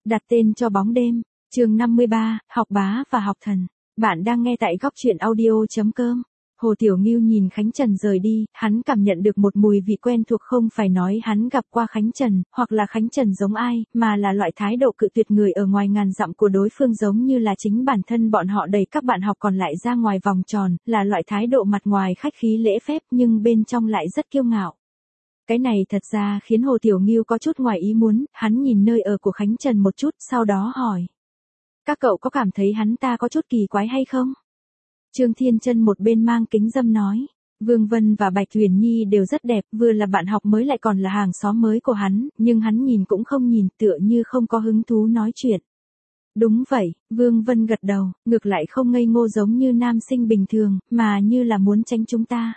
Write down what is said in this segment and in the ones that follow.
Đặt tên cho bóng đêm, chương 53, học bá và học thần. Bạn đang nghe tại góc truyện audio.com. Hồ Tiểu Ngưu nhìn Khánh Trần rời đi, hắn cảm nhận được một mùi vị quen thuộc, không phải nói hắn gặp qua Khánh Trần, hoặc là Khánh Trần giống ai, mà là loại thái độ cự tuyệt người ở ngoài ngàn dặm của đối phương, giống như là chính bản thân bọn họ đẩy các bạn học còn lại ra ngoài vòng tròn, là loại thái độ mặt ngoài khách khí lễ phép nhưng bên trong lại rất kiêu ngạo. Cái này thật ra khiến Hồ Tiểu Ngưu có chút ngoài ý muốn, hắn nhìn nơi ở của Khánh Trần một chút, sau đó hỏi. Các cậu có cảm thấy hắn ta có chút kỳ quái hay không? Trương Thiên Chân một bên mang kính râm nói. Vương Vân và Bạch Huyền Nhi đều rất đẹp, vừa là bạn học mới lại còn là hàng xóm mới của hắn, nhưng hắn nhìn cũng không nhìn, tựa như không có hứng thú nói chuyện. Đúng vậy, Vương Vân gật đầu, ngược lại không ngây ngô giống như nam sinh bình thường, mà như là muốn tránh chúng ta.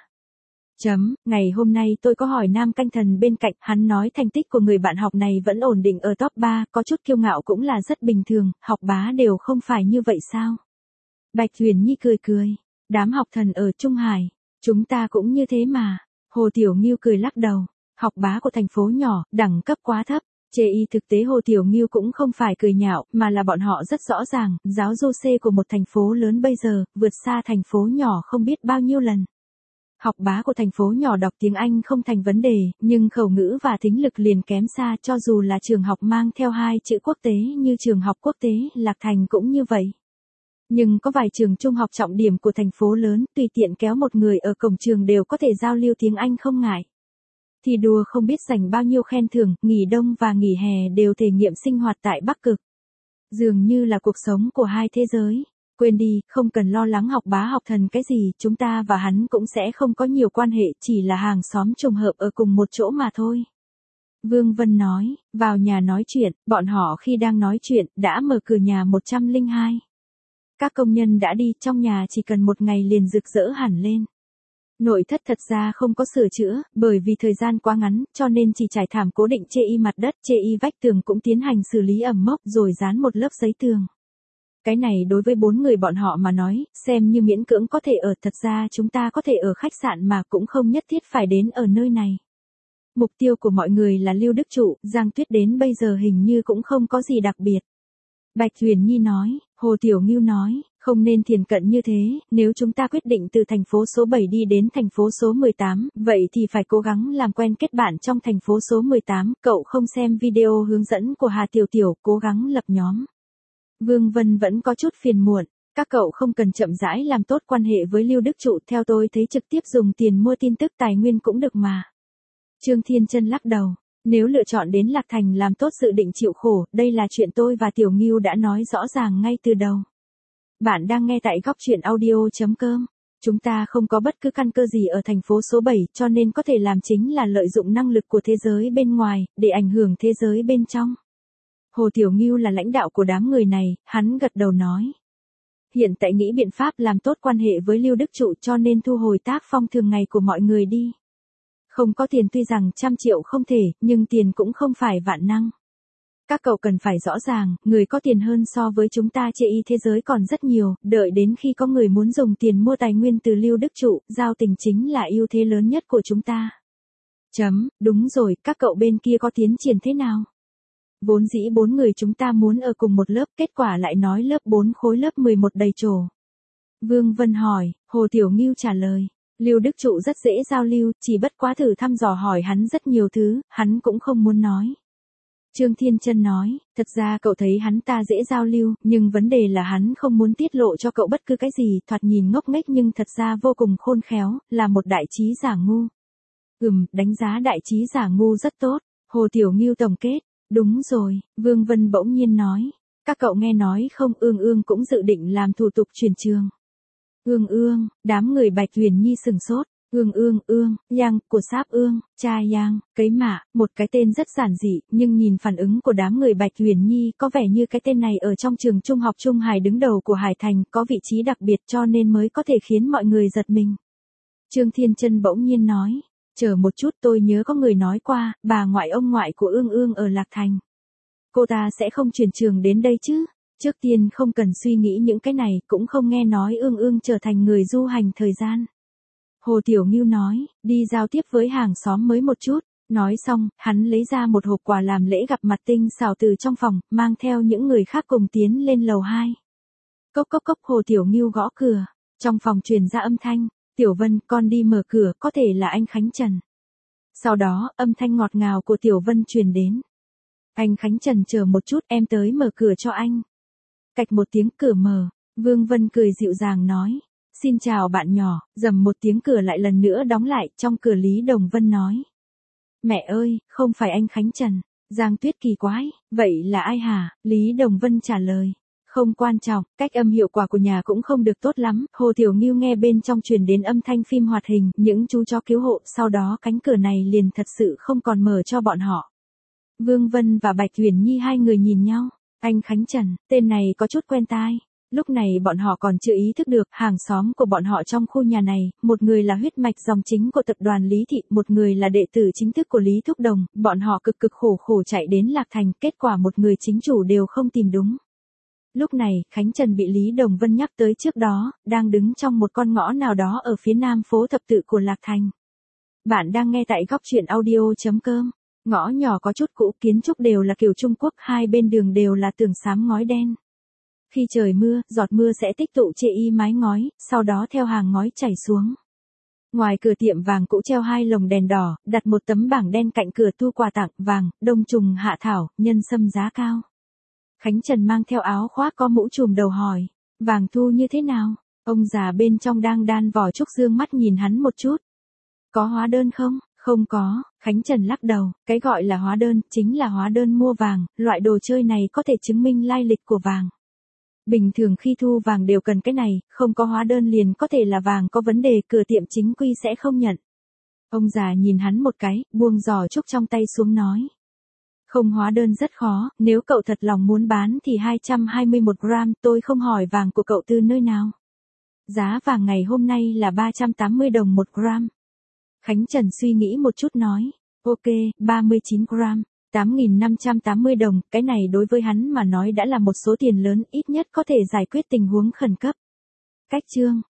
Ngày hôm nay tôi có hỏi Nam Canh Thần bên cạnh, hắn nói thành tích của người bạn học này vẫn ổn định ở top 3, có chút kiêu ngạo cũng là rất bình thường, học bá đều không phải như vậy sao? Bạch Huyền Nhi cười cười, đám học thần ở Trung Hải, chúng ta cũng như thế mà. Hồ Tiểu Ngưu cười lắc đầu, học bá của thành phố nhỏ, đẳng cấp quá thấp. Chê y thực tế Hồ Tiểu Ngưu cũng không phải cười nhạo, mà là bọn họ rất rõ ràng, giáo du C của một thành phố lớn bây giờ, vượt xa thành phố nhỏ không biết bao nhiêu lần. Học bá của thành phố nhỏ đọc tiếng Anh không thành vấn đề, nhưng khẩu ngữ và thính lực liền kém xa, cho dù là trường học mang theo 2 chữ quốc tế như trường học quốc tế Lạc Thành cũng như vậy. Nhưng có vài trường trung học trọng điểm của thành phố lớn, tùy tiện kéo một người ở cổng trường đều có thể giao lưu tiếng Anh không ngại. Thì đùa không biết dành bao nhiêu khen thưởng, nghỉ đông và nghỉ hè đều thể nghiệm sinh hoạt tại Bắc Cực. Dường như là cuộc sống của hai thế giới. Quên đi, không cần lo lắng học bá học thần cái gì, chúng ta và hắn cũng sẽ không có nhiều quan hệ, chỉ là hàng xóm trùng hợp ở cùng một chỗ mà thôi. Vương Vân nói, vào nhà nói chuyện, bọn họ khi đang nói chuyện, đã mở cửa nhà 102. Các công nhân đã đi, trong nhà chỉ cần một ngày liền rực rỡ hẳn lên. Nội thất thật ra không có sửa chữa, bởi vì thời gian quá ngắn, cho nên chỉ trải thảm cố định, chê y mặt đất, chê y vách tường cũng tiến hành xử lý ẩm mốc rồi dán một lớp giấy tường. Cái này đối với 4 người bọn họ mà nói, xem như miễn cưỡng có thể ở, thật ra chúng ta có thể ở khách sạn mà cũng không nhất thiết phải đến ở nơi này. Mục tiêu của mọi người là Lưu Đức Trụ, Giang Tuyết đến bây giờ hình như cũng không có gì đặc biệt. Bạch Huyền Nhi nói, Hồ Tiểu Ngưu nói, không nên thiển cận như thế, nếu chúng ta quyết định từ thành phố số 7 đi đến thành phố số 18, vậy thì phải cố gắng làm quen kết bạn trong thành phố số 18, cậu không xem video hướng dẫn của Hà Tiểu Tiểu, cố gắng lập nhóm. Vương Vân vẫn có chút phiền muộn, các cậu không cần chậm rãi làm tốt quan hệ với Lưu Đức Trụ, theo tôi thấy trực tiếp dùng tiền mua tin tức tài nguyên cũng được mà. Trương Thiên Chân lắc đầu, nếu lựa chọn đến Lạc Thành làm tốt dự định chịu khổ, đây là chuyện tôi và Tiểu Ngưu đã nói rõ ràng ngay từ đầu. Bạn đang nghe tại góc truyện audio.com. Chúng ta không có bất cứ căn cơ gì ở thành phố số 7, cho nên có thể làm chính là lợi dụng năng lực của thế giới bên ngoài, để ảnh hưởng thế giới bên trong. Hồ Tiểu Ngưu là lãnh đạo của đám người này, hắn gật đầu nói. Hiện tại nghĩ biện pháp làm tốt quan hệ với Lưu Đức Trụ, cho nên thu hồi tác phong thường ngày của mọi người đi. Không có tiền tuy rằng 100 triệu không thể, nhưng tiền cũng không phải vạn năng. Các cậu cần phải rõ ràng, người có tiền hơn so với chúng ta chê y thế giới còn rất nhiều, đợi đến khi có người muốn dùng tiền mua tài nguyên từ Lưu Đức Trụ, giao tình chính là ưu thế lớn nhất của chúng ta. Đúng rồi, các cậu bên kia có tiến triển thế nào? Vốn dĩ 4 người chúng ta muốn ở cùng một lớp, kết quả lại nói lớp 4 khối lớp 11 đầy trổ. Vương Vân hỏi, Hồ Tiểu Ngưu trả lời, Lưu Đức Trụ rất dễ giao lưu, chỉ bất quá thử thăm dò hỏi hắn rất nhiều thứ, hắn cũng không muốn nói. Trương Thiên Chân nói, thật ra cậu thấy hắn ta dễ giao lưu, nhưng vấn đề là hắn không muốn tiết lộ cho cậu bất cứ cái gì, thoạt nhìn ngốc nghếch nhưng thật ra vô cùng khôn khéo, là một đại trí giả ngu. Đánh giá đại trí giả ngu rất tốt, Hồ Tiểu Ngưu tổng kết. Đúng rồi, Vương Vân bỗng nhiên nói. Các cậu nghe nói không, Ương cũng dự định làm thủ tục chuyển trường. Ương, đám người Bạch Huyền Nhi sừng sốt. Yang, của Sáp Ương, cha Yang, cái mạ, một cái tên rất giản dị, nhưng nhìn phản ứng của đám người Bạch Huyền Nhi có vẻ như cái tên này ở trong trường trung học Trung Hải đứng đầu của Hải Thành, có vị trí đặc biệt cho nên mới có thể khiến mọi người giật mình. Trương Thiên Chân bỗng nhiên nói. Chờ một chút, tôi nhớ có người nói qua, bà ngoại ông ngoại của Ương ở Lạc Thành. Cô ta sẽ không chuyển trường đến đây chứ? Trước tiên không cần suy nghĩ những cái này, cũng không nghe nói Ương trở thành người du hành thời gian. Hồ Tiểu Ngưu nói, đi giao tiếp với hàng xóm mới một chút, Nói xong, hắn lấy ra một hộp quà làm lễ gặp mặt tinh xảo từ trong phòng, mang theo những người khác cùng tiến lên lầu 2. Cốc cốc cốc, Hồ Tiểu Ngưu gõ cửa. Trong phòng truyền ra âm thanh, Tiểu Vân, con đi mở cửa, có thể là anh Khánh Trần. Sau đó, âm thanh ngọt ngào của Tiểu Vân truyền đến. Anh Khánh Trần chờ một chút, em tới mở cửa cho anh. Cạch một tiếng cửa mở, Vương Vân cười dịu dàng nói. Xin chào bạn nhỏ, rầm một tiếng cửa lại lần nữa đóng lại, trong cửa Lý Đồng Vân nói. Mẹ ơi, không phải anh Khánh Trần. Giang Tuyết kỳ quái, vậy là ai hả? Lý Đồng Vân trả lời. Không quan trọng, cách âm hiệu quả của nhà cũng không được tốt lắm. Hồ Tiểu Ngưu nghe bên trong truyền đến âm thanh phim hoạt hình, những chú chó cứu hộ, sau đó cánh cửa này liền thật sự không còn mở cho bọn họ. Vương Vân và Bạch Uyển Nhi hai người nhìn nhau. Anh Khánh Trần, tên này có chút quen tai. Lúc này bọn họ còn chưa ý thức được, hàng xóm của bọn họ trong khu nhà này, một người là huyết mạch dòng chính của tập đoàn Lý Thị, một người là đệ tử chính thức của Lý Thúc Đồng, bọn họ cực cực khổ khổ chạy đến Lạc Thành, kết quả một người chính chủ đều không tìm đúng. Lúc này, Khánh Trần bị Lý Đồng Vân nhắc tới trước đó, đang đứng trong một con ngõ nào đó ở phía nam phố thập tự của Lạc Thành. Bạn đang nghe tại góc truyện audio.com. Ngõ nhỏ có chút cũ, kiến trúc đều là kiểu Trung Quốc, hai bên đường đều là tường xám ngói đen. Khi trời mưa, giọt mưa sẽ tích tụ chệ y mái ngói, sau đó theo hàng ngói chảy xuống. Ngoài cửa tiệm vàng cũ treo 2 lồng đèn đỏ, đặt một tấm bảng đen cạnh cửa thu quà tặng, vàng, đông trùng hạ thảo, nhân sâm giá cao. Khánh Trần mang theo áo khoác có mũ trùm đầu hỏi, vàng thu như thế nào? Ông già bên trong đang đan vỏ trúc dương mắt nhìn hắn một chút. Có hóa đơn không? Không có, Khánh Trần lắc đầu, cái gọi là hóa đơn, chính là hóa đơn mua vàng, loại đồ chơi này có thể chứng minh lai lịch của vàng. Bình thường khi thu vàng đều cần cái này, không có hóa đơn liền có thể là vàng có vấn đề, cửa tiệm chính quy sẽ không nhận. Ông già nhìn hắn một cái, buông giỏ trúc trong tay xuống nói. Không hóa đơn rất khó, nếu cậu thật lòng muốn bán thì 221 gram, tôi không hỏi vàng của cậu từ nơi nào. Giá vàng ngày hôm nay là 380 đồng 1 gram. Khánh Trần suy nghĩ một chút nói, ok, 39 gram. 8.580 đồng, cái này đối với hắn mà nói đã là một số tiền lớn, ít nhất có thể giải quyết tình huống khẩn cấp. Cách chương